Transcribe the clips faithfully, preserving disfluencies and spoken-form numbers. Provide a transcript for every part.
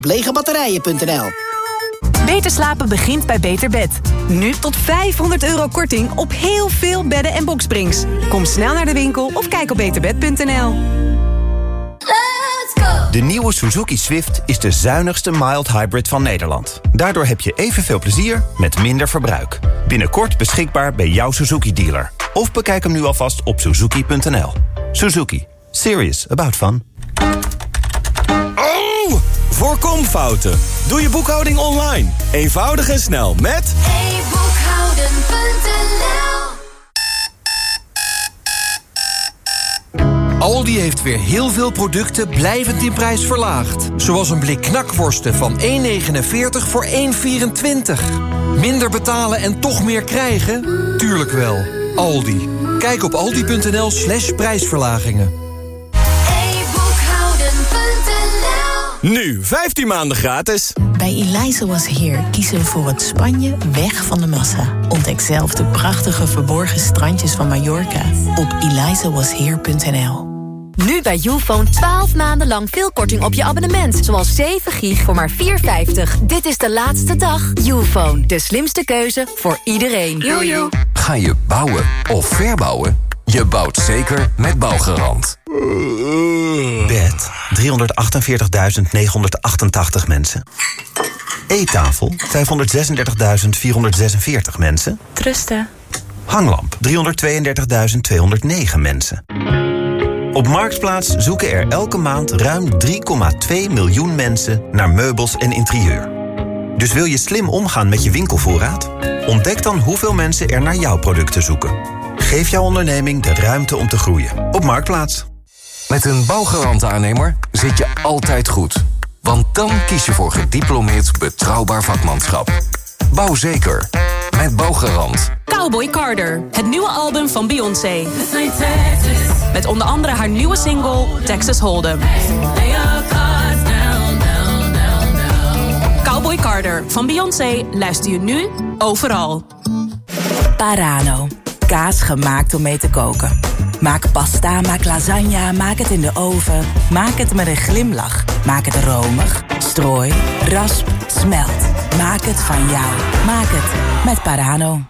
legebatterijen punt n l. Beter slapen begint bij Beter Bed. Nu tot vijfhonderd euro korting op heel veel bedden en boksprings. Kom snel naar de winkel of kijk op beter bed punt n l. De nieuwe Suzuki Swift is de zuinigste mild hybrid van Nederland. Daardoor heb je evenveel plezier met minder verbruik. Binnenkort beschikbaar bij jouw Suzuki-dealer. Of bekijk hem nu alvast op suzuki punt n l. Suzuki. Serious about fun. Oh! Voorkom fouten. Doe je boekhouding online. Eenvoudig en snel met e boekhouden punt n l. Aldi heeft weer heel veel producten blijvend in prijs verlaagd. Zoals een blik knakworsten van één negenenveertig voor één vierentwintig. Minder betalen en toch meer krijgen? Tuurlijk wel. Aldi. Kijk op aldi punt n l slash prijsverlagingen. e boekhouden punt n l. nu vijftien maanden gratis. Bij Eliza Was Here kiezen we voor het Spanje weg van de massa. Ontdek zelf de prachtige verborgen strandjes van Mallorca op eliza was here punt n l. Nu bij Youfone twaalf maanden lang veel korting op je abonnement. Zoals zeven gig voor maar vier vijftig. Dit is de laatste dag. Youfone, de slimste keuze voor iedereen. Jojo. Ga je bouwen of verbouwen? Je bouwt zeker met Bouwgarant. Bed, driehonderdachtenveertigduizend negenhonderdachtentachtig mensen. Eettafel, vijfhonderdzesendertigduizend vierhonderdzesenveertig mensen. Trusten. Hanglamp, driehonderdtweeëndertigduizend tweehonderdnegen mensen. Op Marktplaats zoeken er elke maand ruim drie komma twee miljoen mensen naar meubels en interieur. Dus wil je slim omgaan met je winkelvoorraad? Ontdek dan hoeveel mensen er naar jouw producten zoeken. Geef jouw onderneming de ruimte om te groeien. Op Marktplaats. Met een Bouwgarant-aannemer zit je altijd goed. Want dan kies je voor gediplomeerd betrouwbaar vakmanschap. Bouw zeker. Met Bouwgarant. Cowboy Carter, het nieuwe album van Beyoncé. Met onder andere haar nieuwe single Texas Hold'em. Cowboy Carter van Beyoncé luister je nu overal. Parano. Kaas gemaakt om mee te koken. Maak pasta, maak lasagne, maak het in de oven. Maak het met een glimlach. Maak het romig, strooi, rasp, smelt. Maak het van jou. Maak het met Parano.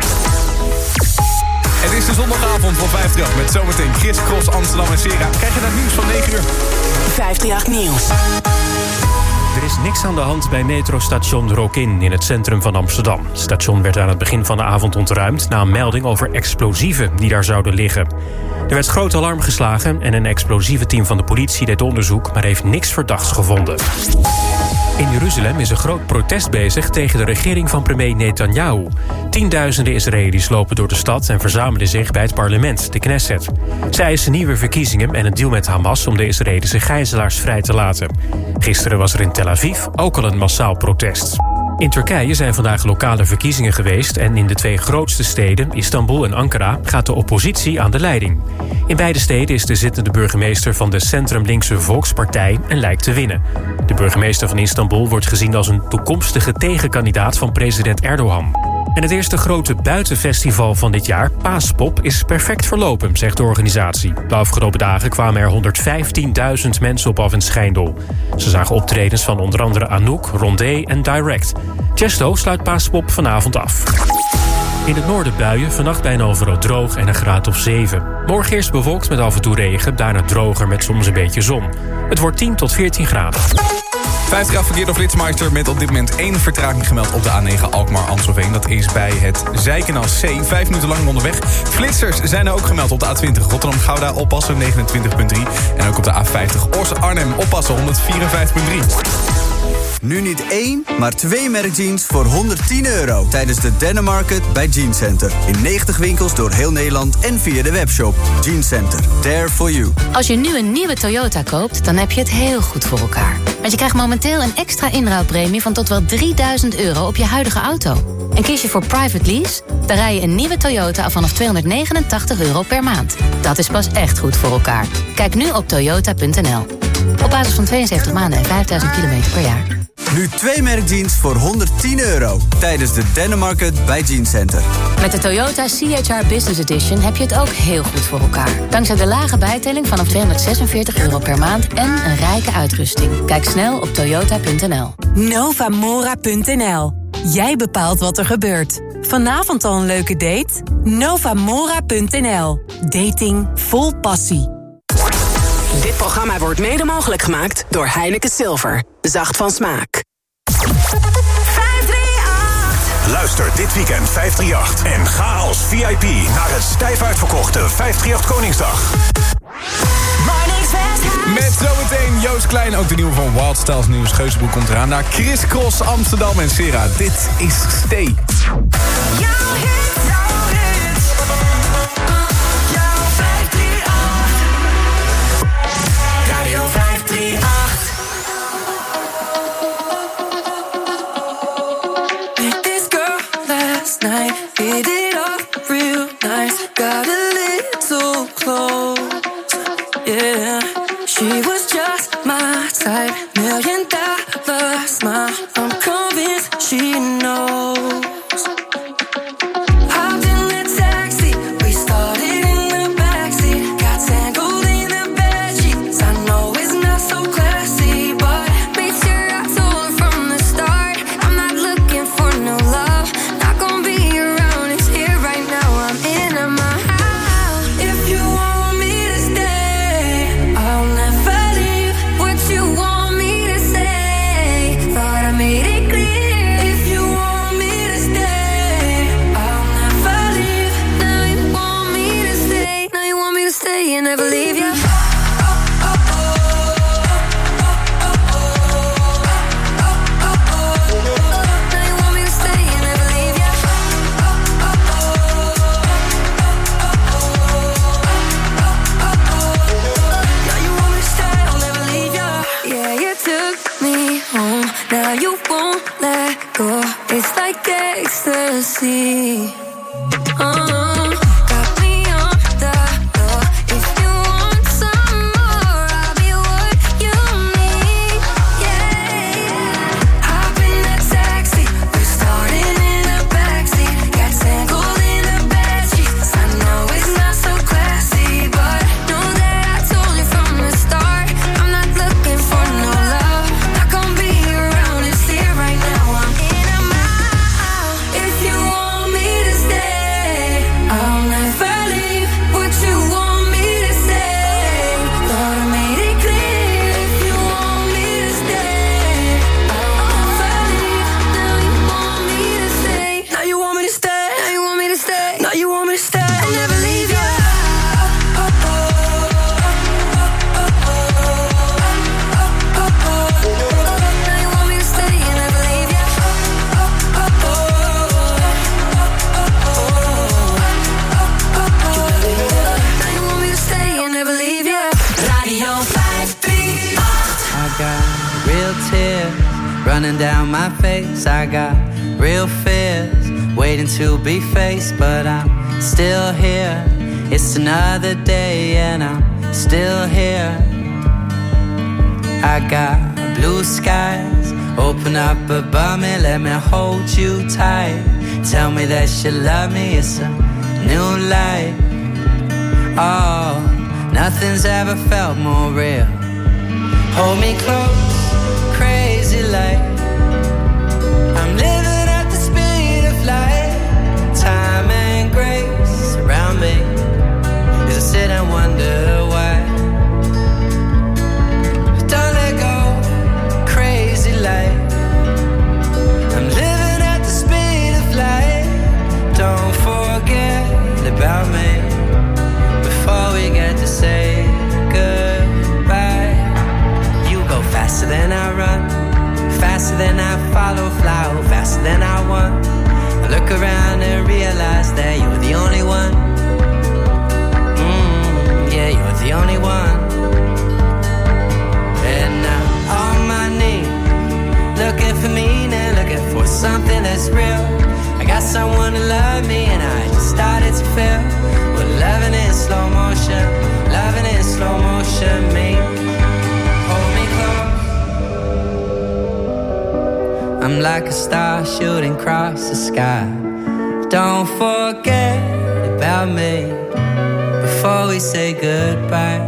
Het is de zondagavond van vijfendertig met zometeen Chris Cross, Amsterdam en Sera. Krijg je naar het nieuws van negen uur. vijfendertig Nieuws. Er is niks aan de hand bij metrostation Rokin in het centrum van Amsterdam. Het station werd aan het begin van de avond ontruimd na een melding over explosieven die daar zouden liggen. Er werd groot alarm geslagen en een explosieventeam van de politie deed onderzoek, maar heeft niks verdachts gevonden. In Jeruzalem is een groot protest bezig tegen de regering van premier Netanyahu. Tienduizenden Israëli's lopen door de stad en verzamelen zich bij het parlement, de Knesset. Zij eisen nieuwe verkiezingen en een deal met Hamas om de Israëlische gijzelaars vrij te laten. Gisteren was er in Tel Aviv ook al een massaal protest. In Turkije zijn vandaag lokale verkiezingen geweest en in de twee grootste steden, Istanbul en Ankara, gaat de oppositie aan de leiding. In beide steden is de zittende burgemeester van de centrum-linkse Volkspartij en lijkt te winnen. De burgemeester van Istanbul wordt gezien als een toekomstige tegenkandidaat van president Erdogan. En het eerste grote buitenfestival van dit jaar, Paaspop, is perfect verlopen, zegt de organisatie. De afgelopen dagen kwamen er honderdvijftienduizend mensen op af in Schijndel. Ze zagen optredens van onder andere Anouk, Rondé en Direct. Chesto sluit Paaspop vanavond af. In het noorden buien, vannacht bijna overal droog en een graad of zeven. Morgen eerst bewolkt met af en toe regen, daarna droger met soms een beetje zon. Het wordt tien tot veertien graden. vijftig verkeer door Flitsmeister met op dit moment één vertraging gemeld op de A negen Alkmaar-Amstelveen. Dat is bij het Zijkanaal C. Vijf minuten lang onderweg. Flitsers zijn er ook gemeld op de A twintig Rotterdam-Gouda, oppassen negenentwintig komma drie. En ook op de A vijftig Os-Arnhem, oppassen honderdvierenvijftig komma drie. Nu niet één, maar twee merkjeans voor honderdtien euro. Tijdens de Dennemarket bij Jeans Center. In negentig winkels door heel Nederland en via de webshop. Jeans Center, there for you. Als je nu een nieuwe Toyota koopt, dan heb je het heel goed voor elkaar. Want je krijgt momenteel een extra inruilpremie van tot wel drieduizend euro op je huidige auto. En kies je voor private lease, dan rij je een nieuwe Toyota af vanaf tweehonderdnegenentachtig euro per maand. Dat is pas echt goed voor elkaar. Kijk nu op toyota punt n l. Op basis van tweeënzeventig maanden en vijfduizend kilometer per jaar. Nu twee merkjeans voor honderdtien euro. Tijdens de Dennemarket bij Jeans Center. Met de Toyota C H R Business Edition heb je het ook heel goed voor elkaar. Dankzij de lage bijtelling vanaf tweehonderdzesenveertig euro per maand en een rijke uitrusting. Kijk snel op toyota punt n l. Novamora punt n l. Jij bepaalt wat er gebeurt. Vanavond al een leuke date? Novamora punt n l. Dating vol passie. Dit programma wordt mede mogelijk gemaakt door Heineken Silver. Zacht van smaak. Luister dit weekend vijfhonderdachtendertig en ga als V I P naar het stijf uitverkochte vijfhonderdachtendertig Koningsdag. Met zometeen Joost Klein, ook de nieuwe van Wild Styles Nieuws. Geuzenbroek komt eraan naar Chris Cross, Amsterdam en Sera. Dit is Stay. Radio vijfhonderdachtendertig. Met this girl last night, hit it up real nice. Got a little close, yeah. She was just my type, million dollar smile. I'm convinced she knows. Hopped in the taxi, we started in the backseat. Got tangled in the bedsheets. I know it's not so classy, but made sure I told her from the start, I'm not looking for no love. Not gonna be around, it's here right now. I'm in my house. If you want me to stay, I'll never leave. What you want me to say, thought I made it clear. If you want me to stay, I'll never leave. Now you want me to stay, now you want me to stay and never leave you. Now you won't let go. It's like ecstasy. Uh-huh. Got me on the floor. If you want some more, I'll be what you need. Yeah. Hop in the taxi. We're starting in the backseat. Got tangled in the bedsheets. I know it's not so classy, but know that I told you from the start, I'm not looking for no love. Not gonna be around, it's here right now. I'm in a mile. If you want me to stay, I'll never leave. What you want me to say, thought I made it clear. If you want me to stay, I'll never leave. Now you want me to stay. Now you want me to stay. Now you want me to stay. Now you want me to stay. I'll never leave you. Now you want me to stay and never leave you. Now you want me to stay and never leave you. Radio vijfhonderdachtendertig. I got real tears running down my face. I got real fears waiting to be faced, but I'm still here. It's another day and I'm still here. I got blue skies open up above me, let me hold you tight. Tell me that you love me, it's a new life. Oh, nothing's ever felt more real. Hold me close, crazy like I'm living at the speed of light. Time and grace around me as I sit and wonder why. Don't let go, crazy like I'm living at the speed of light. Don't forget about me before we get to say goodbye. You go faster than I run, faster than I follow, fly faster than I want. I look around and realize that you're the only one. Mm, yeah, you're the only one. And now on my knees, looking for meaning, looking for something that's real. I got someone to love me and I just started to feel. Well, loving in slow motion, loving in slow motion, me. Hold me close, I'm like a star shooting across the sky. Don't forget about me before we say goodbye.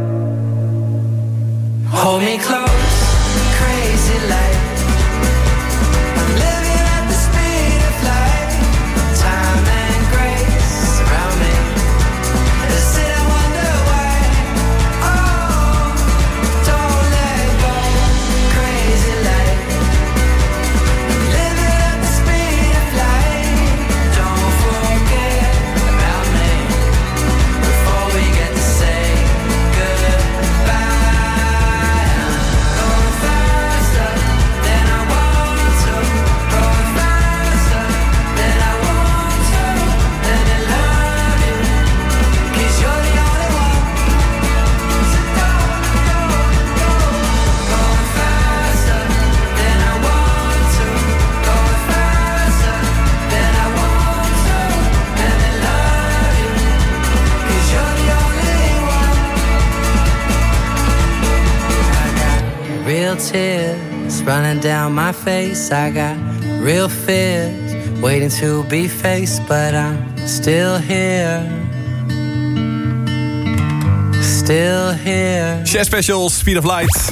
Hold me close, crazy light. I'm living at the speed of light. Time and grace around me. I sit and wonder why. Oh, don't let go, crazy light. I'm living at the speed of light. Don't forget about me before we get to say goodbye. Real tears running down my face. I got real fears waiting to be faced, but I'm still here. Still here. Chef Special, Speed of Light.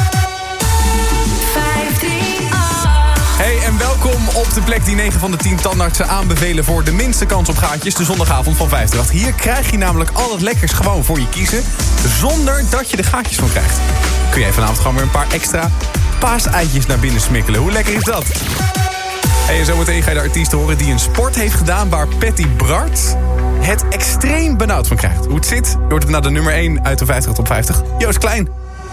Hey, en welkom op de plek die negen van de tien tandartsen aanbevelen voor de minste kans op gaatjes, de zondagavond van vijf drie acht. Hier krijg je namelijk al het lekkers gewoon voor je kiezen, zonder dat je de gaatjes van krijgt. Kun jij vanavond gewoon weer een paar extra paaseitjes naar binnen smikkelen. Hoe lekker is dat? Hey, en zometeen ga je de artiest horen die een sport heeft gedaan waar Patty Bart het extreem benauwd van krijgt. Hoe het zit, je hoort het naar de nummer één uit de vijftig top vijftig. Joost Klein.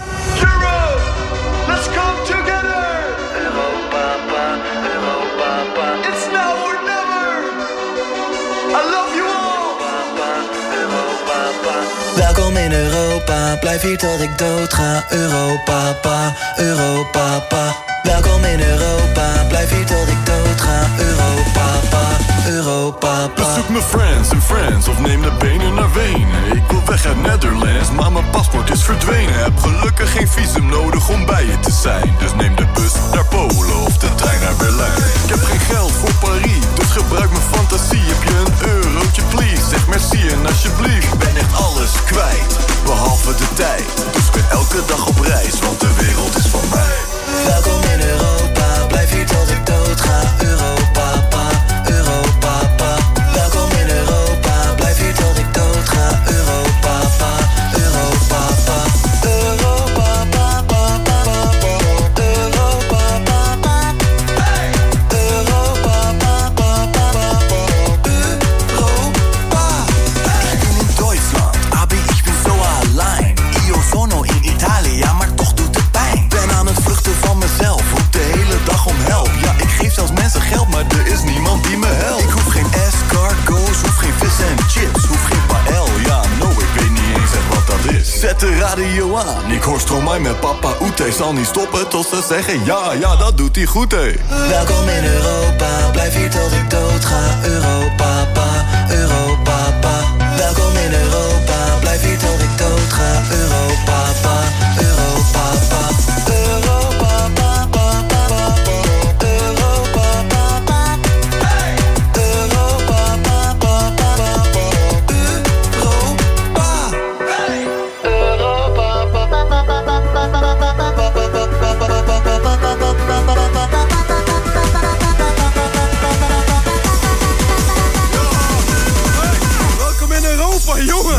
Let's come together. Europa, Europa, it's now or never. I love you all. Europa, Welkom in Europa, blijf hier tot ik dood ga. Europa, pa, Europa, pa. Welkom in Europa, blijf hier tot ik dood ga. Europa, pa, Europa, pa. Bezoek mijn friends en friends of neem de benen naar Wenen. Ik wil weg uit Netherlands, maar mijn paspoort is verdwenen. Heb gelukkig geen visum nodig om bij je te zijn. Dus neem de bus naar Polen of de trein naar Berlijn. Ik heb geen geld voor Parijs, dus gebruik mijn fantasie. Heb je een eurotje please, zeg merci en alsjeblieft. Ik ben echt alles kwijt, behalve de tijd. Dus ik ben elke dag op reis, want de wereld is van mij. Welkom in Europa, blijf hier tot ik dood ga. Europa, pa, Europa, pa. Welkom in Europa, blijf hier tot ik dood ga. Europa, pa, Europa, pa. Europa, pa, pa, pa, pa, pa. Europa, pa, pa. Europa, pa, pa, pa, pa, pa. Europa. Ich bin in Deutschland, aber ich bin so allein. Io sono in Italia, maar toch doet het pijn. Ben aan het vluchten van mezelf, roep de hele dag om help. Ja, ik geef zelfs mensen geld, maar er is niemand die me helpt. Ik hoef geen escargots, hoef geen vis en chips, hoef geen paël. Ja, no, ik weet niet eens echt wat dat is. Zet de radio aan, ik hoor Stromae met Papa Oete. Zal niet stoppen tot ze zeggen ja, ja, dat doet hij goed, hé. Welkom in Europa, blijf hier tot ik dood ga. Europa, pa, Europa, pa. Welkom in Europa, blijf hier tot ik dood ga. Europa, pa, Europa, pa. Europa, pa, pa, pa, pa, pa. Europa, pa, pa. Europa, pa, pa, pa, pa, pa. Europa. Europa, pa, pa, pa, pa, pa, pa, pa, pa, pa, pa, Welkom in Europa, jongen!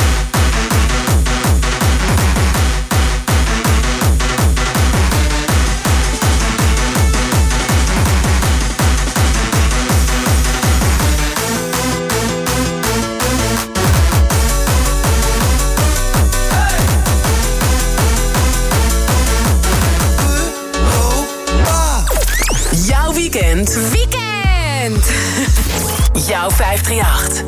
Jouw weekend. Weekend! Jouw vijf drie acht.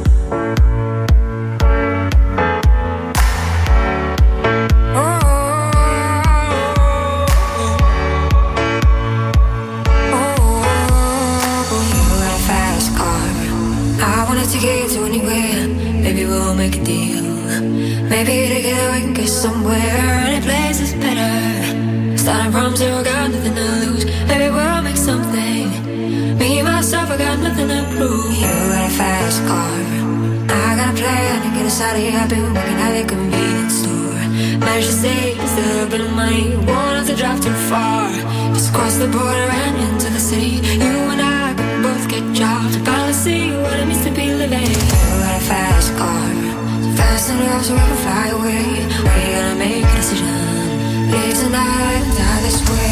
Maybe together we can get somewhere. Any place is better. Starting from zero, got nothing to lose. Maybe we'll make something. Saturday I've been working at a convenience store. Managed to save just a little bit of money. Won't have to drive too far. Just cross the border and into the city. You and I can both get jobs. Finally see what it means to be living. You got a fast car, so fast enough so we can fly away. We're gonna make a decision. Live tonight and die this way.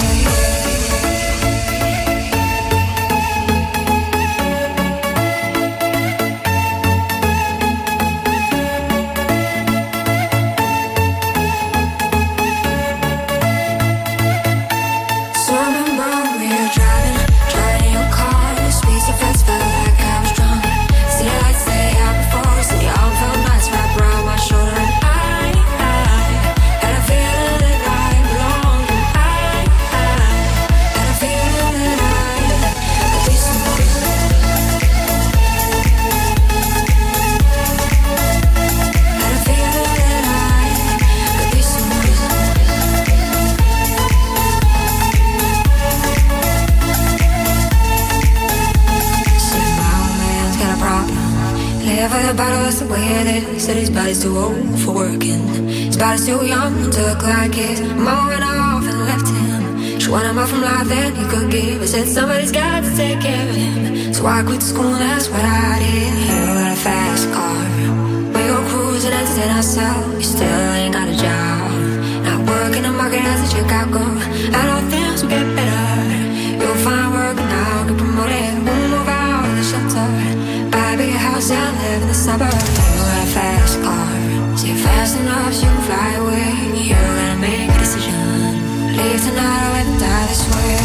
That's the way it is. Said his body's too old for working. His body's too young to look like it. Mom went off and left him. She wanted more from life than he could give. I said somebody's got to take care of him. So I quit school and that's what I did. You got a fast car. We go cruising and entertain ourselves. You still ain't got a job. Not working the market as a checkout girl. I know things will get better. You'll find work and I'll get promoted. We'll move out of the shelter. Buy a bigger house and live in the suburbs. You got a fast car. See it fast enough so you can fly away. You're gonna make a decision. Leave tonight or let die this way.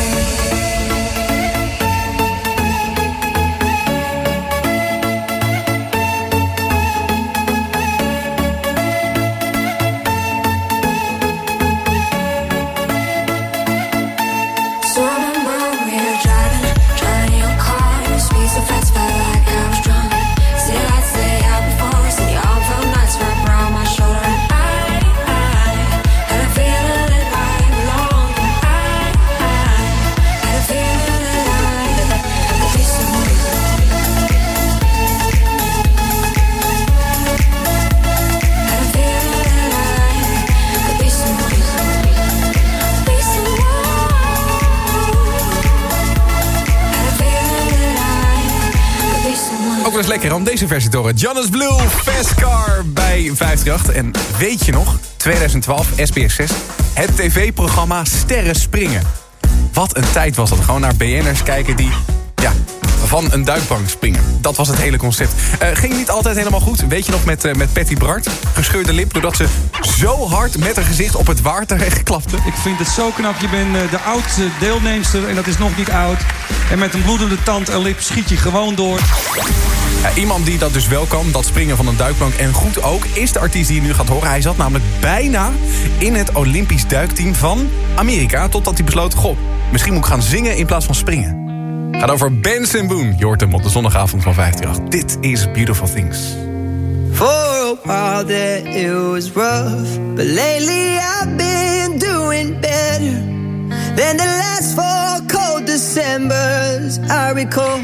Dat is lekker om deze versie te horen. Jonas Blue, Fast Car bij vijfhonderdachttien. En weet je nog, tweeduizend twaalf, S B S zes, het tv-programma Sterren Springen. Wat een tijd was dat. Gewoon naar B N'ers kijken die ja, van een duikbank springen. Dat was het hele concept. Uh, ging niet altijd helemaal goed. Weet je nog met, uh, met Patty Bart? Gescheurde lip doordat ze zo hard met haar gezicht op het water klapte. Ik vind het zo knap. Je bent uh, de oudste deelnemster en dat is nog niet oud. En met een bloedende tand en lip schiet je gewoon door. Ja, iemand die dat dus wel kan, dat springen van een duikplank en goed ook, is de artiest die je nu gaat horen. Hij zat namelijk bijna in het Olympisch duikteam van Amerika, totdat hij besloot, goh, misschien moet ik gaan zingen in plaats van springen. Het gaat over Benson Boone. Je hoort hem op de zondagavond van vijfhonderdachttien. Dit is Beautiful Things. For a while there it was rough, but lately I've been doing better than the last four cold Decembers I recall.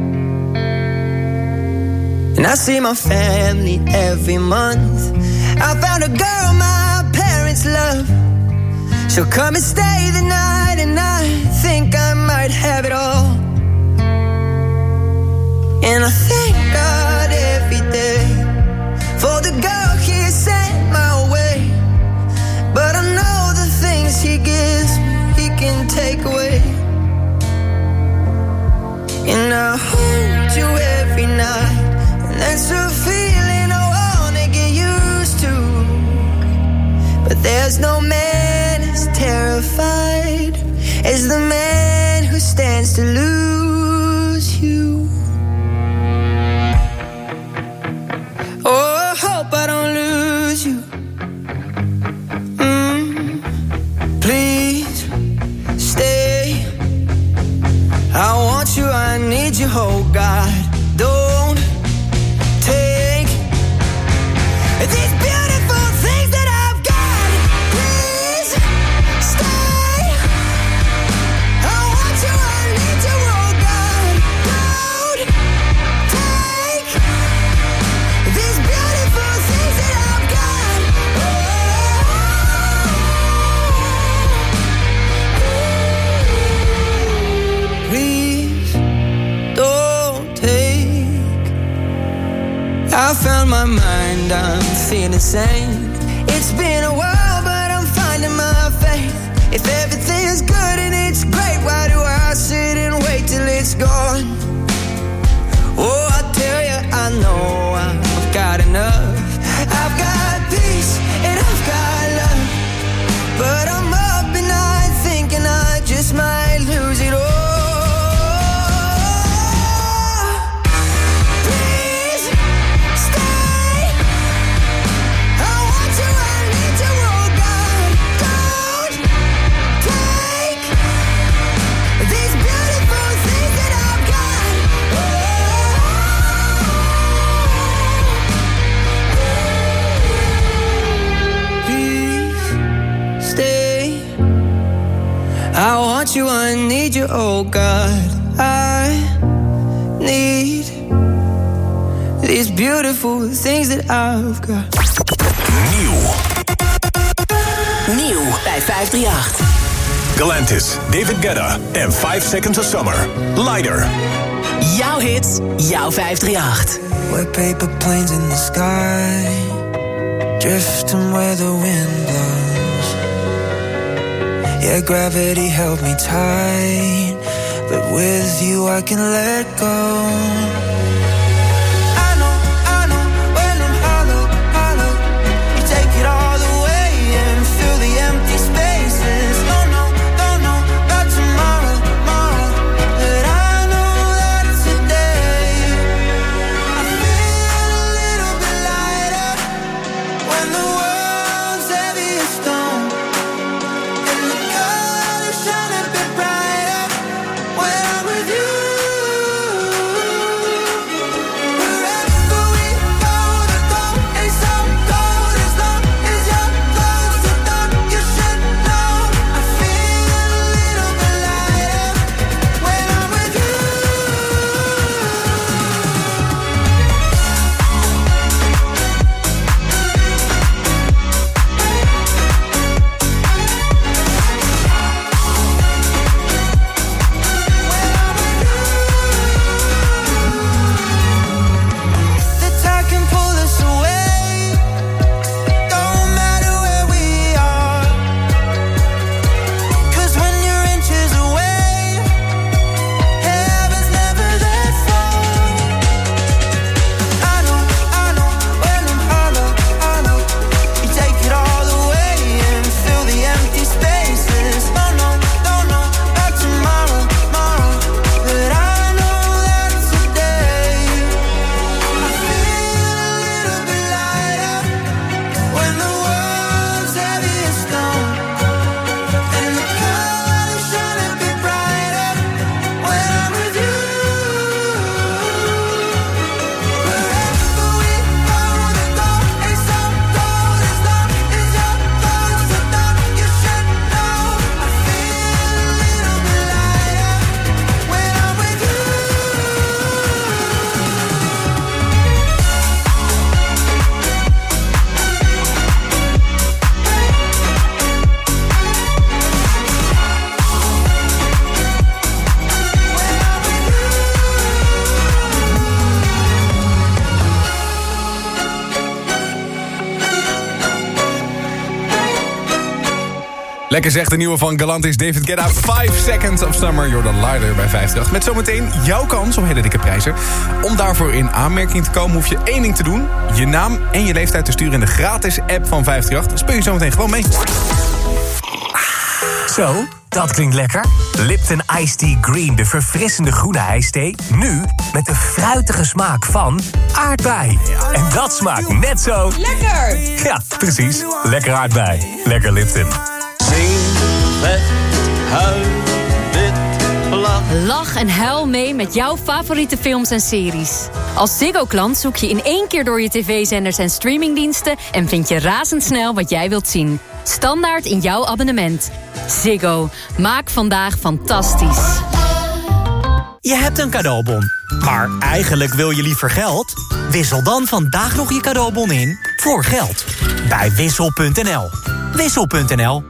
And I see my family every month. I found a girl my parents love. She'll come and stay the night, and I think I might have it all. And I thank God every day for the girl He sent my way. But I know the things He gives me, He can take away. And I hold you every night. That's a feeling I wanna get used to. But there's no man as terrified as the man who stands to lose you. Oh, I hope I don't lose you. Mm, please stay. I want you, I need you, oh God. Don't take these beautiful things that I've got. Please stay. I want you, I need you, oh God. Don't take these beautiful I found my mind, I'm feeling sane. It's been a while, but I'm finding my faith. If everything's good and it's great, why do I sit and wait till it's gone? Oh, I tell you, I know I've got enough. I've got peace and I've got love, but I'm up at night thinking I just might lose it all. I want you, I need you, oh God. I need these beautiful things that I've got. Nieuw. Nieuw bij vijf drie acht. Galantis, David Guetta en five Seconds of Summer. Lighter. Jouw hits, jouw vijf drie acht. We're paper planes in the sky, drifting where the wind blows. Yeah, gravity held me tight, but with you I can let go. I know, I know, when I'm hollow, hollow, you take it all away and fill the empty spaces. Don't know, don't know about tomorrow, tomorrow, but I know that it's today. I feel a little bit lighter when the world's heavy as stone. Lekker zegt de nieuwe van Galantis, David Guetta, five Seconds of Summer. Jordan Lighter bij vijf drie acht. Met zometeen jouw kans op hele dikke prijzen. Om daarvoor in aanmerking te komen hoef je één ding te doen. Je naam en je leeftijd te sturen in de gratis app van vijf drie acht. Dan speel je zometeen gewoon mee. Zo, dat klinkt lekker. Lipton Iced Tea Green, de verfrissende groene ijsthee. Nu met de fruitige smaak van aardbei. En dat smaakt net zo... Lekker! Ja, precies. Lekker aardbei. Lekker Lipton. Zing, vet, huil, wit, lach. Lach en huil mee met jouw favoriete films en series. Als Ziggo-klant zoek je in één keer door je tv-zenders en streamingdiensten... en vind je razendsnel wat jij wilt zien. Standaard in jouw abonnement. Ziggo. Maak vandaag fantastisch. Je hebt een cadeaubon, maar eigenlijk wil je liever geld? Wissel dan vandaag nog je cadeaubon in voor geld. Bij Wissel punt n l. Wissel punt n l.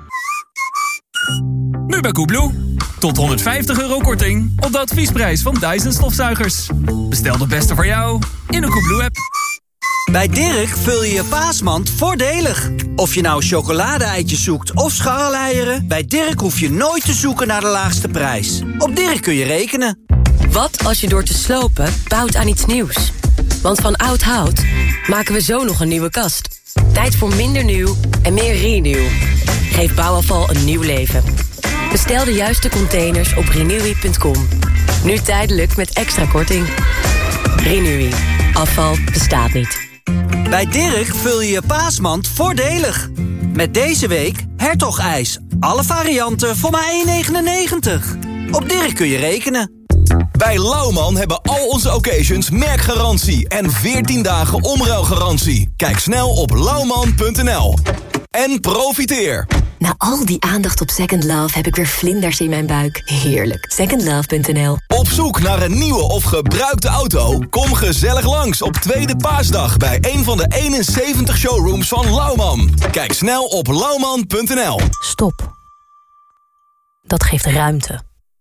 Nu bij Koebloe. Tot honderdvijftig euro korting op de adviesprijs van Dyson stofzuigers. Bestel de beste voor jou in de Koebloe-app. Bij Dirk vul je je paasmand voordelig. Of je nou chocolade-eitjes zoekt of scharreleieren... bij Dirk hoef je nooit te zoeken naar de laagste prijs. Op Dirk kun je rekenen. Wat als je door te slopen bouwt aan iets nieuws? Want van oud hout maken we zo nog een nieuwe kast. Tijd voor minder nieuw en meer renew. Geef bouwafval een nieuw leven. Bestel de juiste containers op renewy punt com. Nu tijdelijk met extra korting. Renewy. Afval bestaat niet. Bij Dirk vul je je paasmand voordelig. Met deze week Hertog-ijs. Alle varianten voor maar één negenennegentig. Op Dirk kun je rekenen. Bij Lauwman hebben al onze occasions merkgarantie en veertien dagen omruilgarantie. Kijk snel op lauwman punt n l. En profiteer. Na al die aandacht op Second Love heb ik weer vlinders in mijn buik. Heerlijk. second love punt n l. Op zoek naar een nieuwe of gebruikte auto? Kom gezellig langs op Tweede Paasdag bij een van de eenenzeventig showrooms van Lauwman. Kijk snel op lauwman punt n l. Stop. Dat geeft ruimte.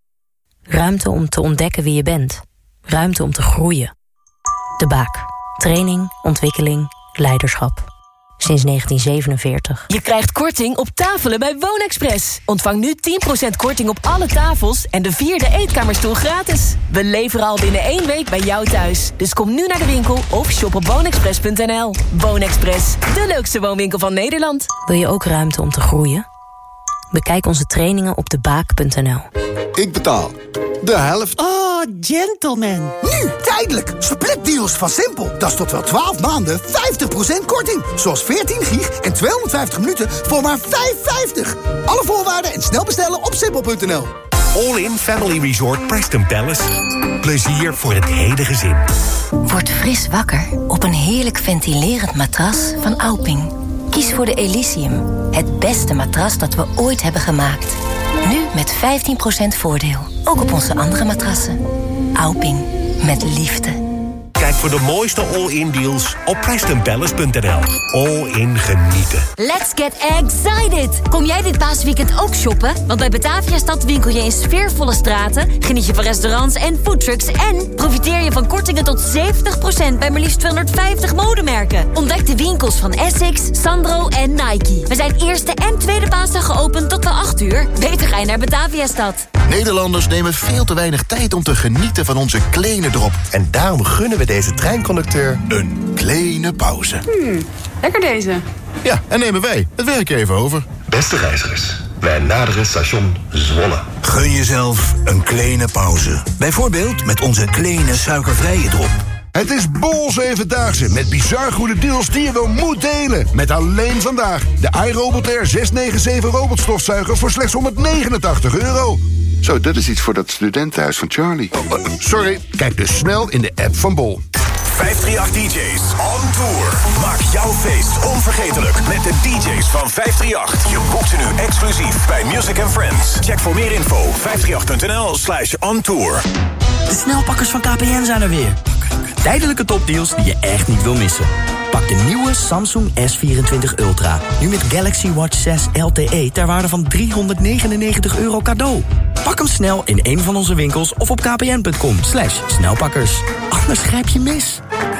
Ruimte om te ontdekken wie je bent. Ruimte om te groeien. De Baak. Training, ontwikkeling, leiderschap. Sinds negentien zevenenveertig. Je krijgt korting op tafelen bij Woonexpress. Ontvang nu tien procent korting op alle tafels en de vierde eetkamerstoel gratis. We leveren al binnen één week bij jou thuis. Dus kom nu naar de winkel of shop op woonexpress punt n l. Woonexpress, de leukste woonwinkel van Nederland. Wil je ook ruimte om te groeien? Bekijk onze trainingen op de baak punt n l. Ik betaal de helft. Oh, gentleman. Nu, tijdelijk. Splitdeals van Simpel. Dat is tot wel twaalf maanden vijftig procent korting. Zoals veertien gig en tweehonderdvijftig minuten voor maar vijf vijftig. Alle voorwaarden en snel bestellen op simpel punt n l. All-in Family Resort Preston Palace. Plezier voor het hele gezin. Word fris wakker op een heerlijk ventilerend matras van Alping. Kies voor de Elysium, het beste matras dat we ooit hebben gemaakt. Nu met vijftien procent voordeel. Ook op onze andere matrassen. Alping, met liefde. Kijk voor de mooiste all-in deals op preston palace punt n l. All-in genieten. Let's get excited! Kom jij dit paasweekend ook shoppen? Want bij Bataviastad winkel je in sfeervolle straten... geniet je van restaurants en foodtrucks... en profiteer je van kortingen tot zeventig procent... bij maar liefst tweehonderdvijftig modemerken. Ontdek de winkels van Essex, Sandro en Nike. We zijn eerste en tweede paasdag geopend tot wel acht uur. Beter ga je naar Bataviastad. Nederlanders nemen veel te weinig tijd om te genieten van onze kleine drop. En daarom gunnen we deze treinconducteur een kleine pauze. Hmm, lekker deze. Ja, en nemen wij het werk even over. Beste reizigers, wij naderen station Zwolle. Gun jezelf een kleine pauze. Bijvoorbeeld met onze kleine suikervrije drop. Het is Bol Zevendaagse met bizar goede deals die je wel moet delen. Met alleen vandaag de iRobot Air zeshonderdzevenennegentig robotstofzuiger voor slechts honderdnegenentachtig euro. Zo, dat is iets voor dat studentenhuis van Charlie. Oh, uh, sorry, kijk dus snel in de app van Bol. vijfhonderddraaiacht D J's on tour. Maak jouw feest onvergetelijk met de D J's van vijfhonderddraaiacht. Je boekt ze nu exclusief bij Music and Friends. Check voor meer info vijfhonderddraaiacht punt n l slash on tour. De snelpakkers van K P N zijn er weer. Tijdelijke topdeals die je echt niet wil missen. Pak de nieuwe Samsung S vierentwintig Ultra. Nu met Galaxy Watch zes L T E ter waarde van driehonderdnegenennegentig euro cadeau. Pak hem snel in een van onze winkels of op kpn punt com slash snelpakkers. Anders grijp je mis.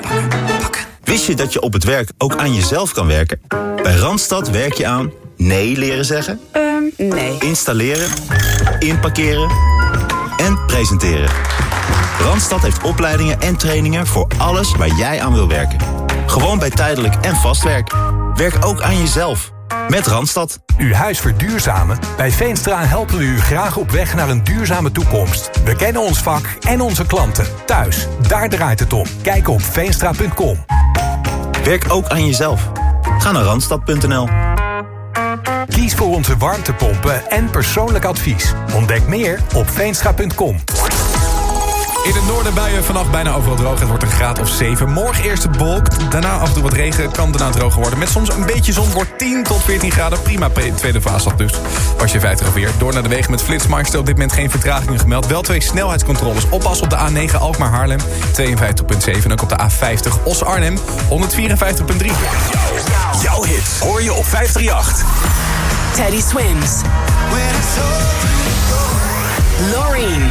Wist je dat je op het werk ook aan jezelf kan werken? Bij Randstad werk je aan nee leren zeggen. Um, nee. Installeren. Inparkeren. En presenteren. Randstad heeft opleidingen en trainingen voor alles waar jij aan wil werken. Gewoon bij tijdelijk en vast werk. Werk ook aan jezelf. Met Randstad. Uw huis verduurzamen? Bij Veenstra helpen we u graag op weg naar een duurzame toekomst. We kennen ons vak en onze klanten. Thuis, daar draait het om. Kijk op veenstra punt com. Werk ook aan jezelf. Ga naar randstad punt n l. Kies voor onze warmtepompen en persoonlijk advies. Ontdek meer op veenstra punt com. In het noorden buien, vannacht bijna overal droog. Het wordt een graad of zeven. Morgen eerst bewolkt. Daarna af en toe wat regen. Kan daarna droger worden. Met soms een beetje zon wordt tien tot veertien graden. Prima tweede paasdag dus. Was je vijftig weer. Door naar de wegen met Flitsmeister. Op dit moment geen vertragingen gemeld. Wel twee snelheidscontroles. Oppas op de A negen Alkmaar-Haarlem. tweeënvijftig komma zeven. En ook op de A vijftig Os-Arnhem. honderdvierenvijftig komma drie. Jouw hit hoor je op vijfhonderddraaiacht. Teddy Swims. Loreen.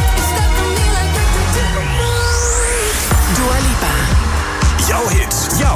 Dua Lipa. Jouw hits, jouw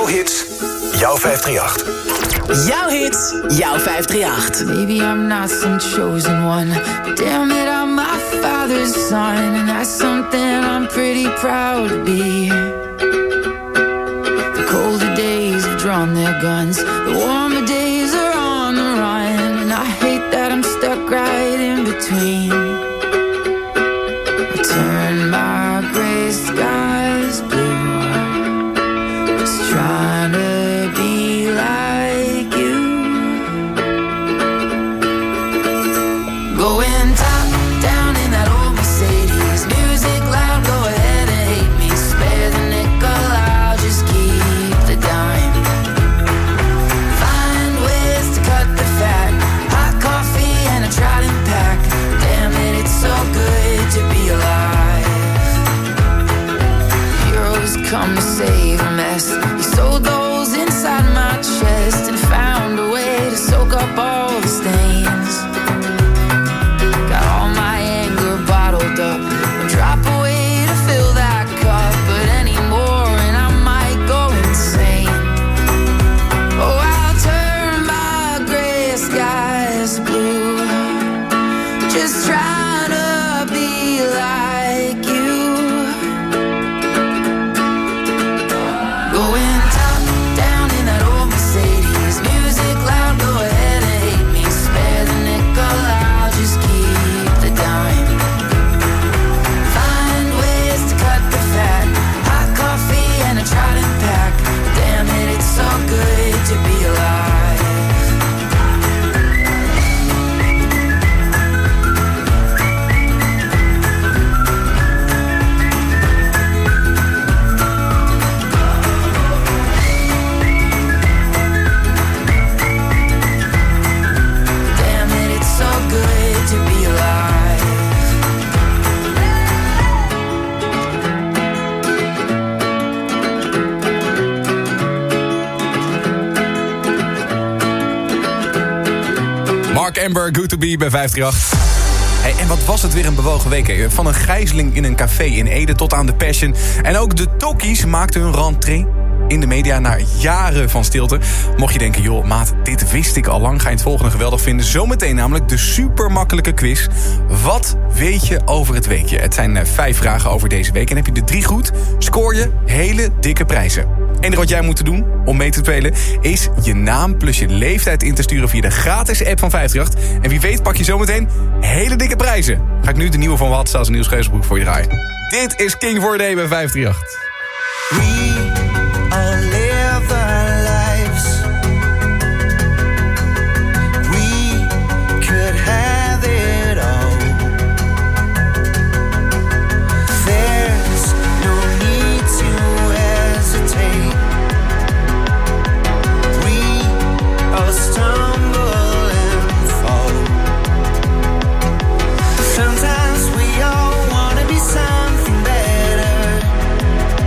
Jouw hits, jouw vijfhonderdachtendertig. Jouw hits, jouw vijfhonderdachtendertig. Maybe I'm not some chosen one, but damn it, I'm my father's son, and that's something I'm pretty proud to be. The colder days have drawn their guns, the warmer days are on the run, and I hate that I'm stuck right in between. I turn my gray skies blue, just trying to be like you. Going top down in that old Mercedes, music loud, go ahead and hate me. Spare the nickel, I'll just keep the dime. Find ways to cut the fat, hot coffee and a Trident pack. Damn it, it's so good to be alive. Heroes come to save a mess. He sold those inside my chest and found a way to soak up all the stains. Got all my anger bottled up, one drop away to fill that cup, but any more and I might go insane. Oh, I'll turn my gray skies blue, just trying to be like you. Going top down in that old Mercedes, music loud, go ahead and hate me. Spare the nickel, I'll just keep the dime. Find ways to cut the fat, hot coffee and a Trident pack. Damn it, it's so good to be alive. Damn it, it's so good to be alive. Mark Amber, Good to Be bij vijfhonderdachtendertig. Hey, en wat was het weer een bewogen week, hè? Van een gijzeling in een café in Ede tot aan de Passion. En ook de Tokkies maakten hun rentree in de media na jaren van stilte. Mocht je denken, joh, maat, dit wist ik al lang. Ga je het volgende geweldig vinden. Zometeen namelijk de super makkelijke quiz. Wat weet je over het weekje? Het zijn uh, vijf vragen over deze week. En heb je de drie goed, scoor je hele dikke prijzen. Het enige wat jij moet doen om mee te spelen is je naam plus je leeftijd in te sturen via de gratis app van vijfhonderdachtendertig. En wie weet pak je zometeen hele dikke prijzen. Ga ik nu de nieuwe van Wat Staat Niels Geesbroek voor je draaien. Dit is King for a Day bij vijfhonderdachtendertig. All live our lives. We could have it all. There's no need to hesitate. We all stumble and fall. Sometimes we all wanna be something better.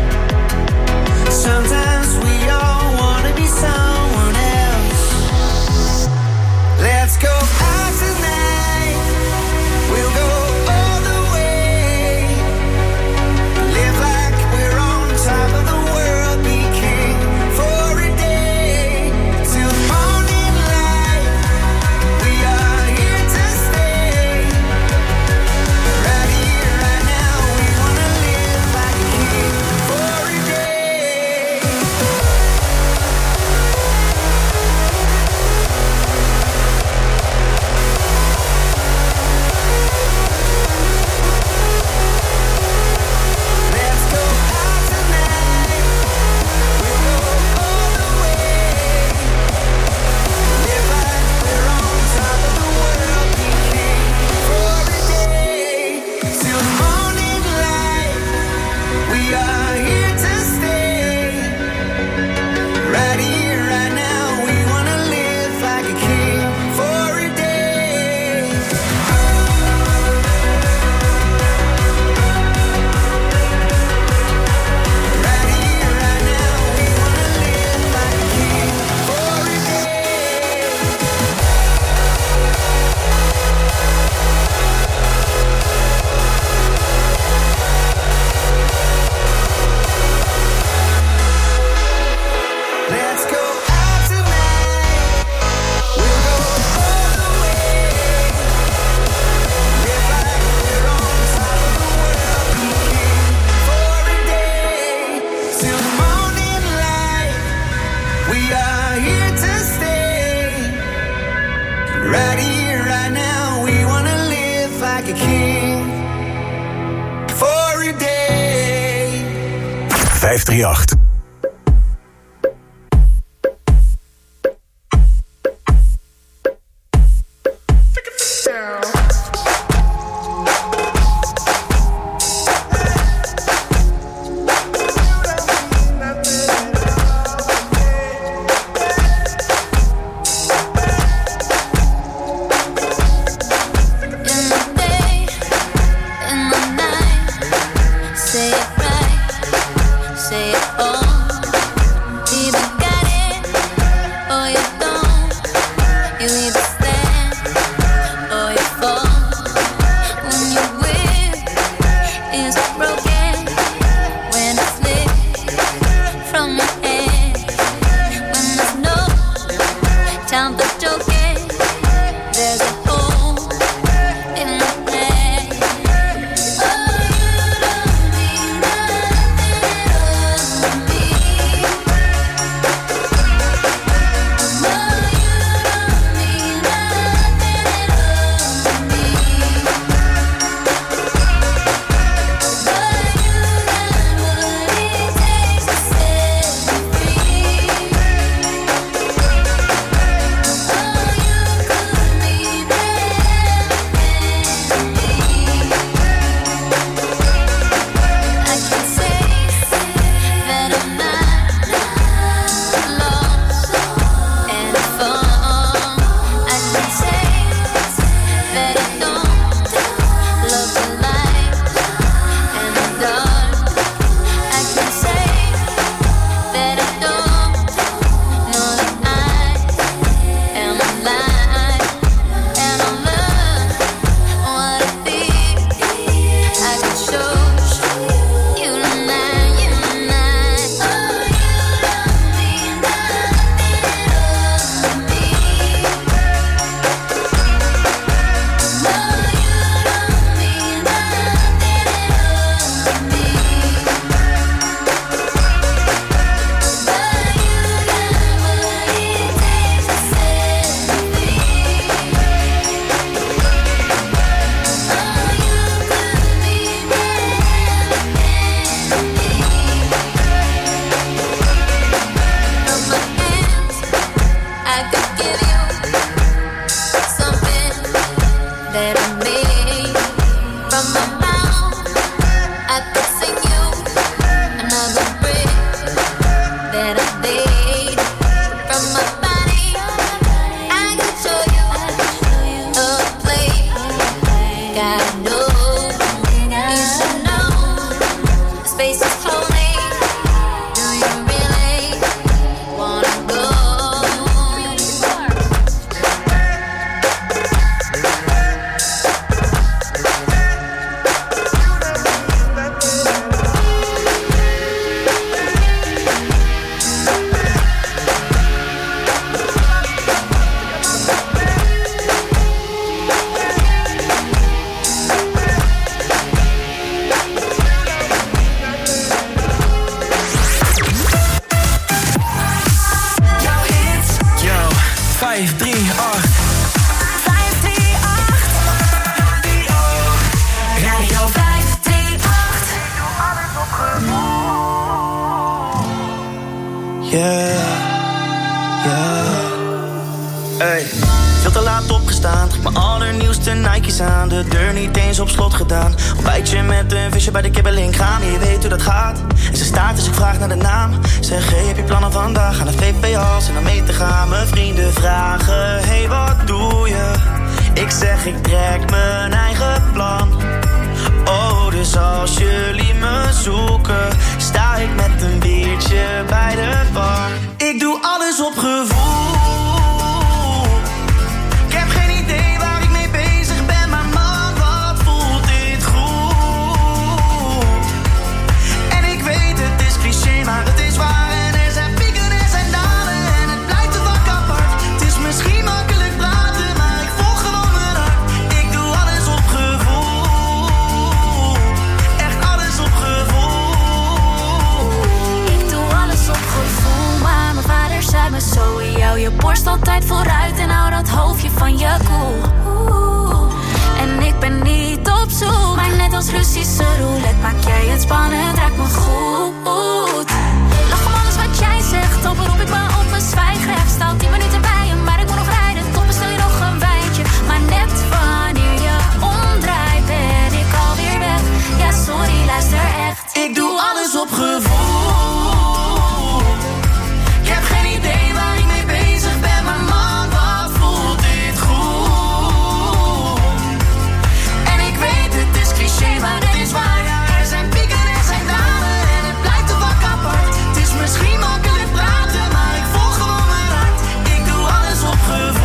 like a king for a day. vijf drie acht. Bij de kibbeling gaan, je weet hoe dat gaat. En ze staart dus ik vraag naar de naam. Zeg, hey, heb je plannen vandaag aan de V P als en dan mee te gaan? Mijn vrienden vragen, hey, wat doe je? Ik zeg, ik trek mijn eigen plan. Oh, dus als jullie me zoeken, sta ik met een biertje bij de bar. Ik doe alles op gevoel. Ik heb geen idee waar ik mee bezig ben, maar man, wat voelt dit goed. En ik weet, het is cliché, maar het is waar. En er zijn pieken, er zijn dalen en het blijft een vak apart. Het is misschien makkelijk praten, maar ik volg gewoon mijn hart. Ik doe alles op gevoel. Echt alles op gevoel. Ik doe alles op gevoel, maar mijn vader zei me zo. Hou je borst altijd vooruit en hou dat hoofdje van je koel. Oeh. En ik ben niet als Russische roulette. Maak jij het spannend, raak me goed. Lach om alles wat jij zegt, dan beroep ik me op mijn zwijgrecht. Sta tien minuten bij je, maar ik moet nog rijden. Tot bestel je nog een wijntje. Maar net wanneer je omdraait, ben ik alweer weg. Ja, sorry, luister echt. Ik doe alles op gevoel. Je hebt geen idee waar ik mee bezig ben, maar man, wat voelt dit goed. En ik weet, het is cliché, maar het is waar. Er zijn pieken en zijn dalen en het blijft te vak apart. Het is misschien makkelijk praten, maar ik volg gewoon mijn hart. Ik doe alles op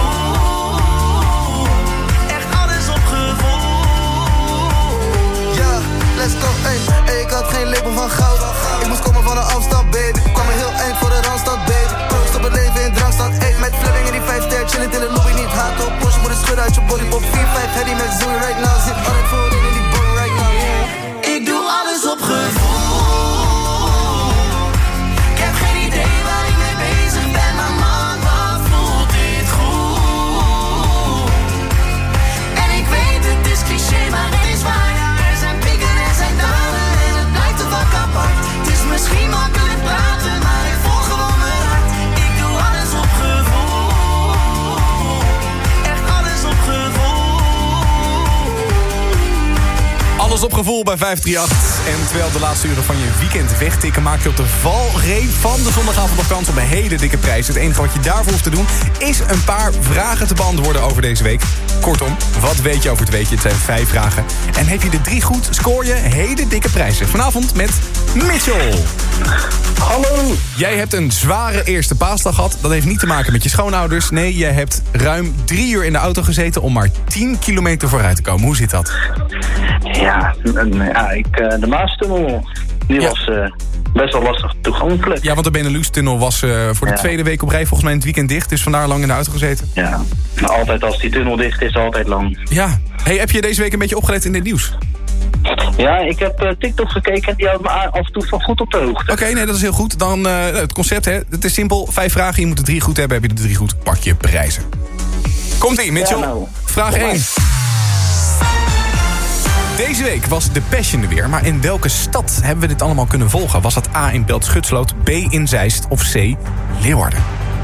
gevoel. Echt alles op gevoel. Ja, let's go, ey. Ey, ik had geen label van goud. Ik moest komen van een afstand, baby. Kwam er heel eind voor de randstad, baby. Proost op het leven in drankstad, ey. Met Fleming en die vijf ster, chillend in de lobby. Niet haat op Porsche, moet het schudden uit je body. Op vier vijf, heady met Zoe right now. Zit altijd voorin in die boy right now, yeah. Ik doe alles op gevoel. Ik heb geen idee waar ik mee bezig ben, maar man, wat voelt dit goed. En ik weet, het is cliché, maar het is waar. Er zijn pieken en zijn dalen en het blijft te vak apart. Het is misschien makkelijk praten, maar ik volg gewoon mijn hart. Ik doe alles op gevoel. Echt alles op gevoel. Alles op gevoel bij vijf drie acht. En terwijl de laatste uren van je weekend wegtikken, maak je op de valreep van de zondagavond nog kans op een hele dikke prijs. Het enige wat je daarvoor hoeft te doen is een paar vragen te beantwoorden over deze week. Kortom, wat weet je over het weekje? Het zijn vijf vragen. En heb je de drie goed, scoor je hele dikke prijzen. Vanavond met Mitchell. Hallo. Jij hebt een zware eerste paasdag gehad. Dat heeft niet te maken met je schoonouders. Nee, jij hebt ruim drie uur in de auto gezeten om maar tien kilometer vooruit te komen. Hoe zit dat? Ja, ja ik, de Maastunnel, die ja. was uh, best wel lastig toegankelijk. Ja, want de Benelux-tunnel was uh, voor de ja. tweede week op rij volgens mij in het weekend dicht. Dus vandaar lang in de auto gezeten. Ja, maar altijd als die tunnel dicht is, altijd lang. Ja. Hey, heb je deze week een beetje opgelet in het nieuws? Ja, ik heb uh, TikTok gekeken en die houdt me af en toe van goed op de hoogte. Oké, okay, nee, dat is heel goed. Dan uh, het concept, hè. Het is simpel. Vijf vragen, je moet er drie goed hebben. Heb je de drie goed, pak je prijzen. Komt-ie, Mitchell. Ja, nou. Vraag één. Deze week was de Passion er weer, maar in welke stad hebben we dit allemaal kunnen volgen? Was dat A in Belt-Schutsloot, B in Zeist of C Leeuwarden?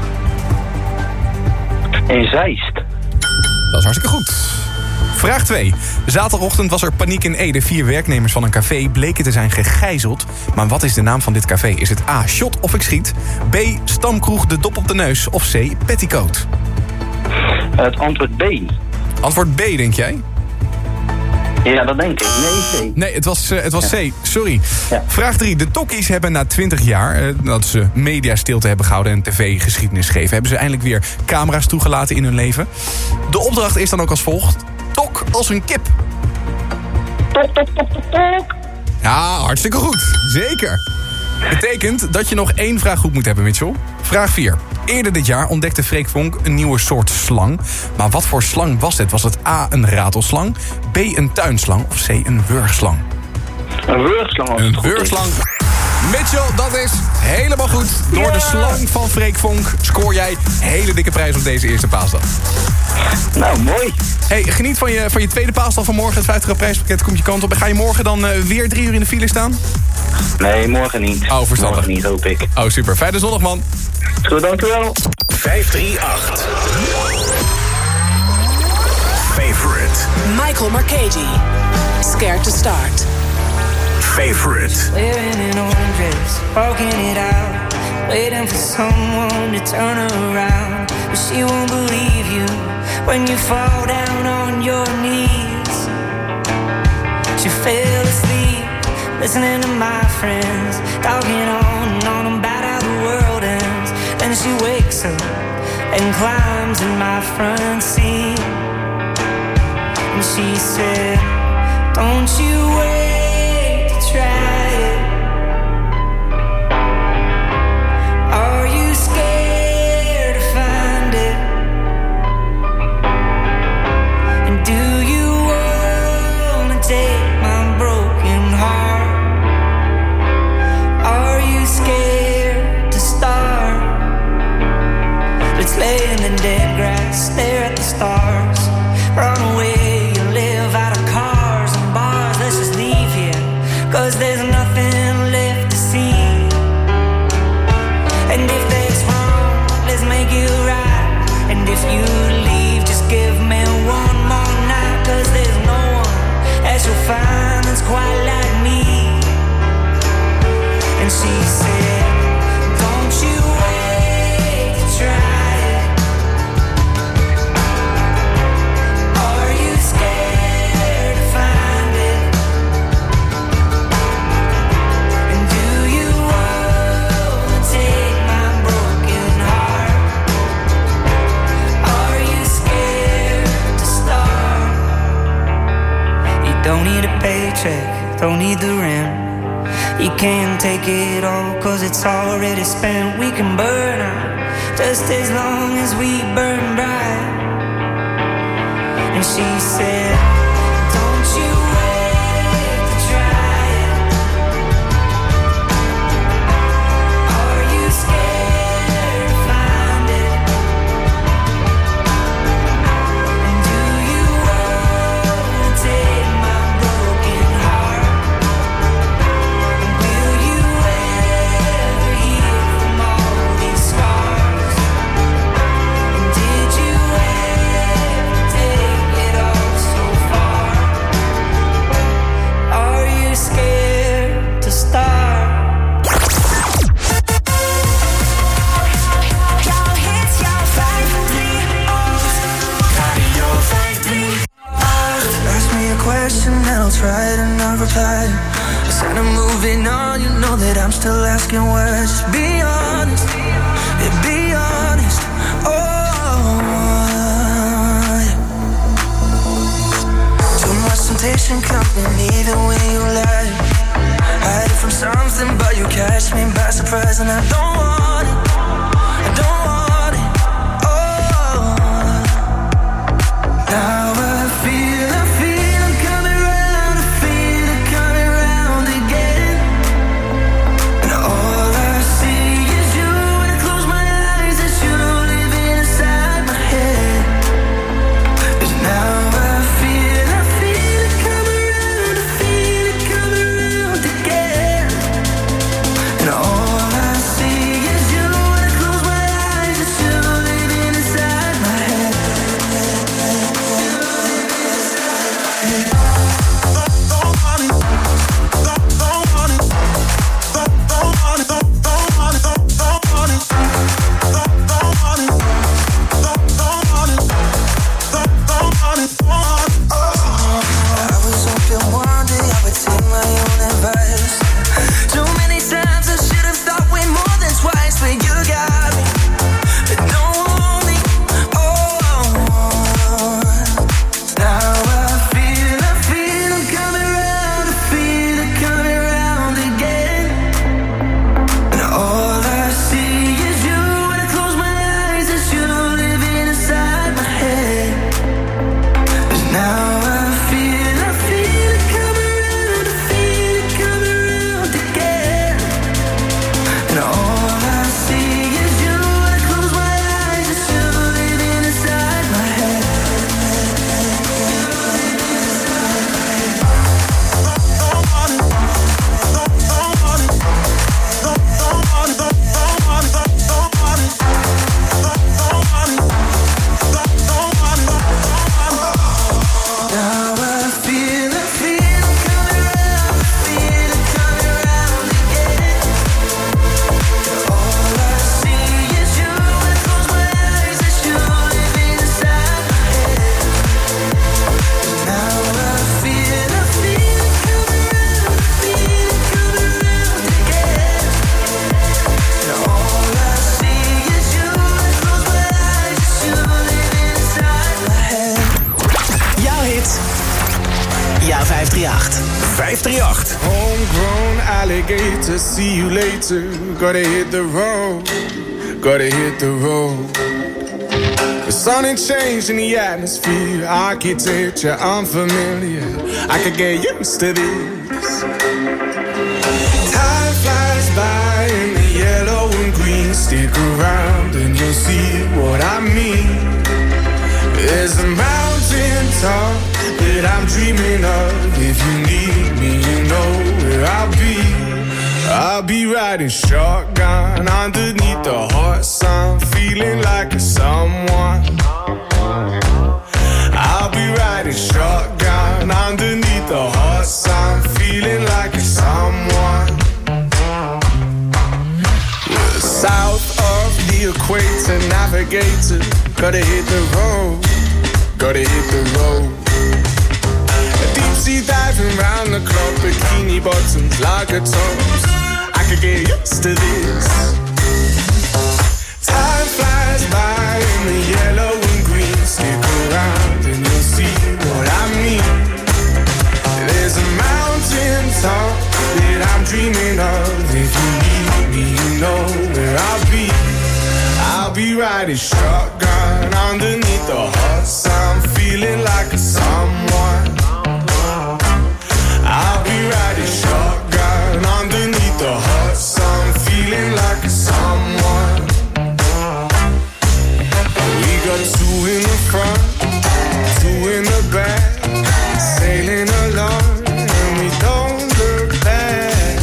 In Zeist. Dat is hartstikke goed. Vraag twee. Zaterdagochtend was er paniek in Ede. Vier werknemers van een café bleken te zijn gegijzeld. Maar wat is de naam van dit café? Is het A, Shot of ik schiet? B, Stamkroeg de Dop op de Neus? Of C, Petticoat? Het antwoord B. Antwoord B, denk jij? Ja, dat denk ik. Nee, C. Nee, het was, uh, het was C. Sorry. Ja. Vraag drie. De Tokkies hebben na twintig jaar, uh, dat ze mediastilte hebben gehouden en tv-geschiedenis geven, hebben ze eindelijk weer camera's toegelaten in hun leven. De opdracht is dan ook als volgt. Tok als een kip. Tok, tok, tok, tok, tok. Ja, hartstikke goed. Zeker. Betekent dat je nog één vraag goed moet hebben, Mitchell. Vraag vier. Eerder dit jaar ontdekte Freek Vonk een nieuwe soort slang. Maar wat voor slang was het? Was het A, een ratelslang, B, een tuinslang of C, een wurgslang? Een wurgslang. Een wurgslang. Mitchell, dat is helemaal goed. Door ja. de slang van Freek Vonk scoor jij hele dikke prijs op deze eerste paasdag. Nou, mooi. Hey, geniet van je, van je tweede paasdag van morgen. Het vijftig euro prijspakket komt je kant op. En ga je morgen dan uh, weer drie uur in de file staan? Nee, morgen niet. Oh, verstandig. Morgen niet, hoop ik. Oh, super. Fijne zondag, man. Goed, dankjewel. vijf drie acht. Favorite. Michael Marchesi. Scared to Start. Favorite. Wearing an orange dress, walking it out, waiting for someone to turn around. But she won't believe you when you fall down on your knees. She fell asleep, listening to my friends, talking on and on about how the world ends. Then she wakes up and climbs in my front seat. And she said, don't you wait to try it. Are you scared to find it? And do you wanna take my broken heart? Are you scared to start? Let's lay in the dead grass, stare at the stars, run away, live out of cars and bars. Let's just leave nothing left to see. And if that's wrong, let's make it right. And if you leave, just give me one more night. Cause there's no one that you'll find that's quite like me. And she said, don't you wait to try it. Are you scared to find it? And do you wanna take my broken heart? Are you scared to start? You don't need a paycheck, don't need the rent. You can't take it all cause it's already spent. We can burn out just as long as we burn bright. And she said, don't you wait to try it. Are you scared to find it? And do you wanna take my broken heart? Try to not reply. Instead of moving on, you know that I'm still asking words. Just be honest, yeah, be honest. Oh, yeah. Too much temptation coming even when you lie. Hide it from something, but you catch me by surprise, and I don't want it. I don't want it. Oh, now I feel, I feel. vijf drie acht. Homegrown alligator, see you later. Gotta hit the road, gotta hit the road. The sun ain't changing the atmosphere, architecture unfamiliar. I could get used to this. Time flies by in the yellow and green. Stick around and you'll see what I mean. There's a mountain top that I'm dreaming of. If you need me, you know where I'll be. I'll be riding shotgun underneath the hot sun, feeling like a someone. I'll be riding shotgun underneath the hot sun, feeling like a someone. We're south of the equator, navigator, gotta hit the road, gotta hit the road. Deep sea diving round the clock, bikini bottoms, lager tops. I could get used to this. Time flies by in the yellow and green. Stick around and you'll see what I mean. There's a mountain top that I'm dreaming of. If you need me, you know where I'll be. I'll be riding shotgun underneath the hot sun, feeling like a someone. I'll be riding shotgun underneath the hot sun, feeling like a someone. We got two in the front, two in the back, sailing along, and we don't look back.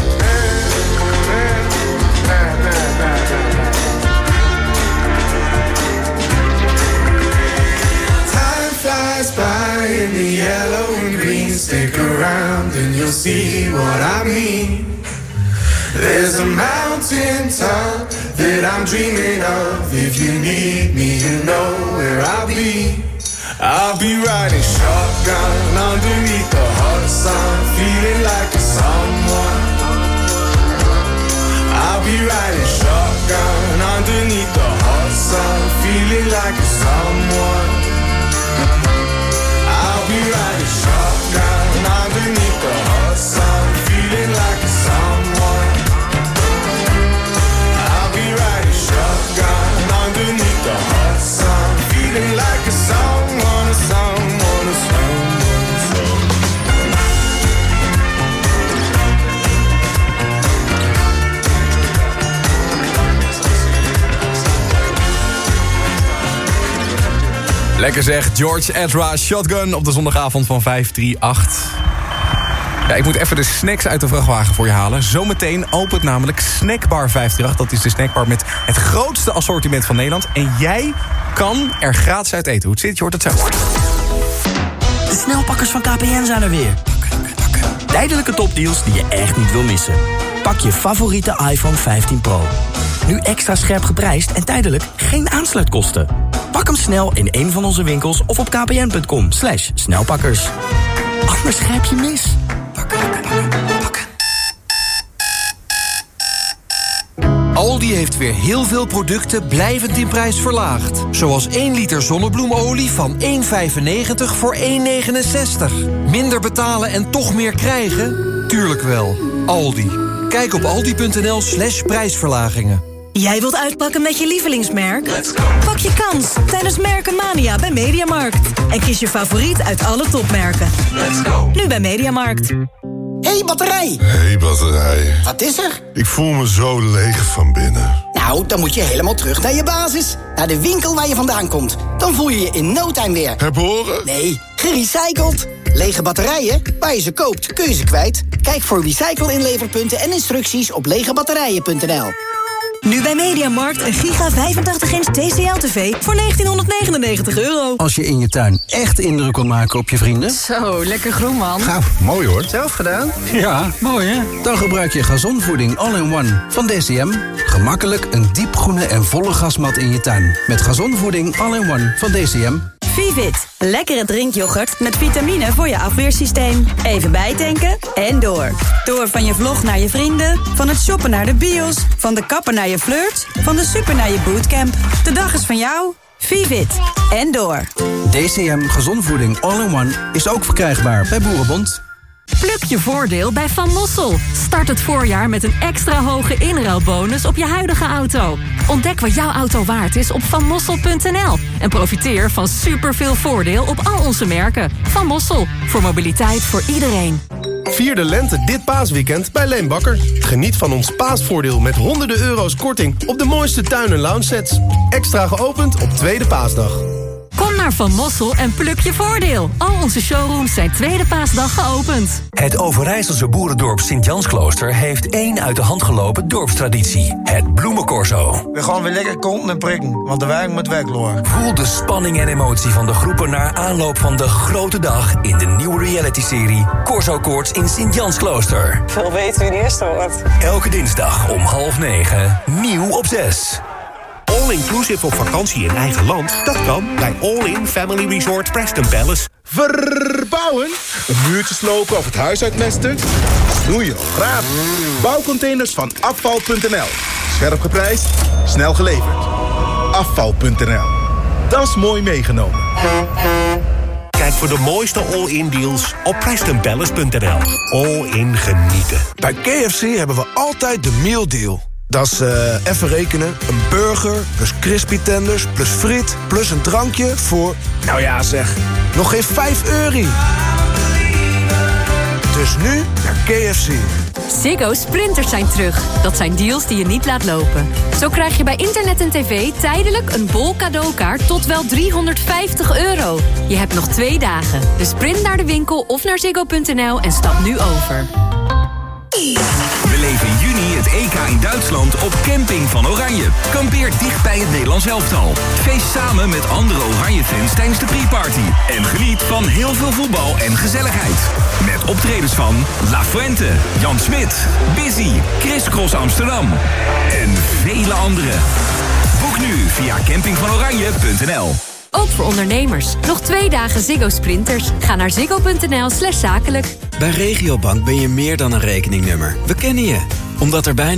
Time flies by in the yellow and green. Stick around and you'll see what I mean. There's a mountain top that I'm dreaming of. If you need me, you know where I'll be. I'll be riding shotgun underneath the hot sun, feeling like a someone. I'll be riding shotgun underneath the hot sun, feeling like a someone. I'll be riding shotgun underneath the hot sun, feeling like a someone. I'll be riding shotgun underneath the hot sun, feeling like a someone, a someone, a someone, a someone. Lekker zeg, George Ezra, Shotgun op de zondagavond van vijf drie acht. Ja, ik moet even de snacks uit de vrachtwagen voor je halen. Zometeen opent namelijk Snackbar vijf drie acht. Dat is de snackbar met het grootste assortiment van Nederland. En jij kan er gratis uit eten. Hoe het zit, je hoort het zo. De snelpakkers van K P N zijn er weer. Tijdelijke topdeals die je echt niet wil missen. Pak je favoriete iPhone vijftien Pro. Nu extra scherp geprijsd en tijdelijk geen aansluitkosten. Pak hem snel in een van onze winkels of op kpn.com slash snelpakkers. Anders grijp je mis. Aldi heeft weer heel veel producten blijvend in prijs verlaagd. Zoals één liter zonnebloemolie van één komma vijfennegentig voor één komma negenenzestig. Minder betalen en toch meer krijgen? Tuurlijk wel. Aldi. Kijk op aldi.nl slash prijsverlagingen. Jij wilt uitpakken met je lievelingsmerk? Pak je kans tijdens Merkenmania bij Mediamarkt. En kies je favoriet uit alle topmerken. Nu bij Mediamarkt. Hey batterij! Hey batterij. Wat is er? Ik voel me zo leeg van binnen. Nou, dan moet je helemaal terug naar je basis. Naar de winkel waar je vandaan komt. Dan voel je je in no time weer. Herboren? Nee, gerecycled. Lege batterijen? Waar je ze koopt, kun je ze kwijt. Kijk voor recycle-inleverpunten en instructies op legebatterijen punt n l. Nu bij Mediamarkt een giga vijfentachtig inch T C L-tv voor negentienhonderdnegenennegentig euro. Als je in je tuin echt indruk wil maken op je vrienden. Zo, lekker groen, man. Gaaf, mooi hoor. Zelf gedaan? Ja, mooi hè? Dan gebruik je gazonvoeding all-in-one van D C M. Gemakkelijk een diepgroene en volle gasmat in je tuin. Met gazonvoeding all-in-one van D C M. Vivit, lekkere drinkyoghurt met vitamine voor je afweersysteem. Even bijtanken en door. Door van je vlog naar je vrienden, van het shoppen naar de bios, van de kapper naar je flirt, van de super naar je bootcamp. De dag is van jou. Vivit en door. D C M Gezondvoeding All-in-One is ook verkrijgbaar bij Boerenbond. Pluk je voordeel bij Van Mossel. Start het voorjaar met een extra hoge inruilbonus op je huidige auto. Ontdek wat jouw auto waard is op van mossel punt n l. En profiteer van superveel voordeel op al onze merken. Van Mossel, voor mobiliteit voor iedereen. Vier de lente dit paasweekend bij Leen Bakker. Geniet van ons paasvoordeel met honderden euro's korting op de mooiste tuin- en lounge sets. Extra geopend op tweede paasdag. Kom naar Van Mossel en pluk je voordeel. Al onze showrooms zijn tweede paasdag geopend. Het Overijsselse boerendorp Sint-Jansklooster heeft één uit de hand gelopen dorpstraditie. Het Bloemencorso. We gaan weer lekker konten en prikken, want de wijn moet wegloren. Voel de spanning en emotie van de groepen naar aanloop van de grote dag in de nieuwe reality-serie Corso Koorts in Sint-Jansklooster. Veel weten wie de eerste wordt. Elke dinsdag om half negen, nieuw op zes. All-inclusive op vakantie in eigen land? Dat kan bij All In Family Resort Preston Palace. Verbouwen? Een muurtje slopen of het huis uitmesten? Snoeien of graven? Bouwcontainers van afval punt n l. Scherp geprijsd, snel geleverd. afval punt n l. Dat is mooi meegenomen. Kijk voor de mooiste all-in deals op preston palace punt n l. All in genieten. Bij K F C hebben we altijd de meal deal. Dat is, uh, even rekenen, een burger plus crispy tenders plus friet plus een drankje voor, nou ja zeg, nog geen vijf euro. Dus nu naar K F C. Ziggo Sprinters zijn terug. Dat zijn deals die je niet laat lopen. Zo krijg je bij internet en tv tijdelijk een bol cadeaukaart tot wel driehonderdvijftig euro. Je hebt nog twee dagen. Dus sprint naar de winkel of naar ziggo punt n l en stap nu over. Beleef in juni het E K in Duitsland op Camping van Oranje. Kampeer dicht bij het Nederlands elftal. Feest samen met andere Oranje-fans tijdens de pre-party. En geniet van heel veel voetbal en gezelligheid. Met optredens van La Fuente, Jan Smit, Busy, Chris Cross Amsterdam en vele anderen. Boek nu via camping van oranje punt n l. Ook voor ondernemers. Nog twee dagen Ziggo Sprinters. Ga naar ziggo punt n l slash zakelijk. Bij Regiobank ben je meer dan een rekeningnummer. We kennen je, omdat er bijna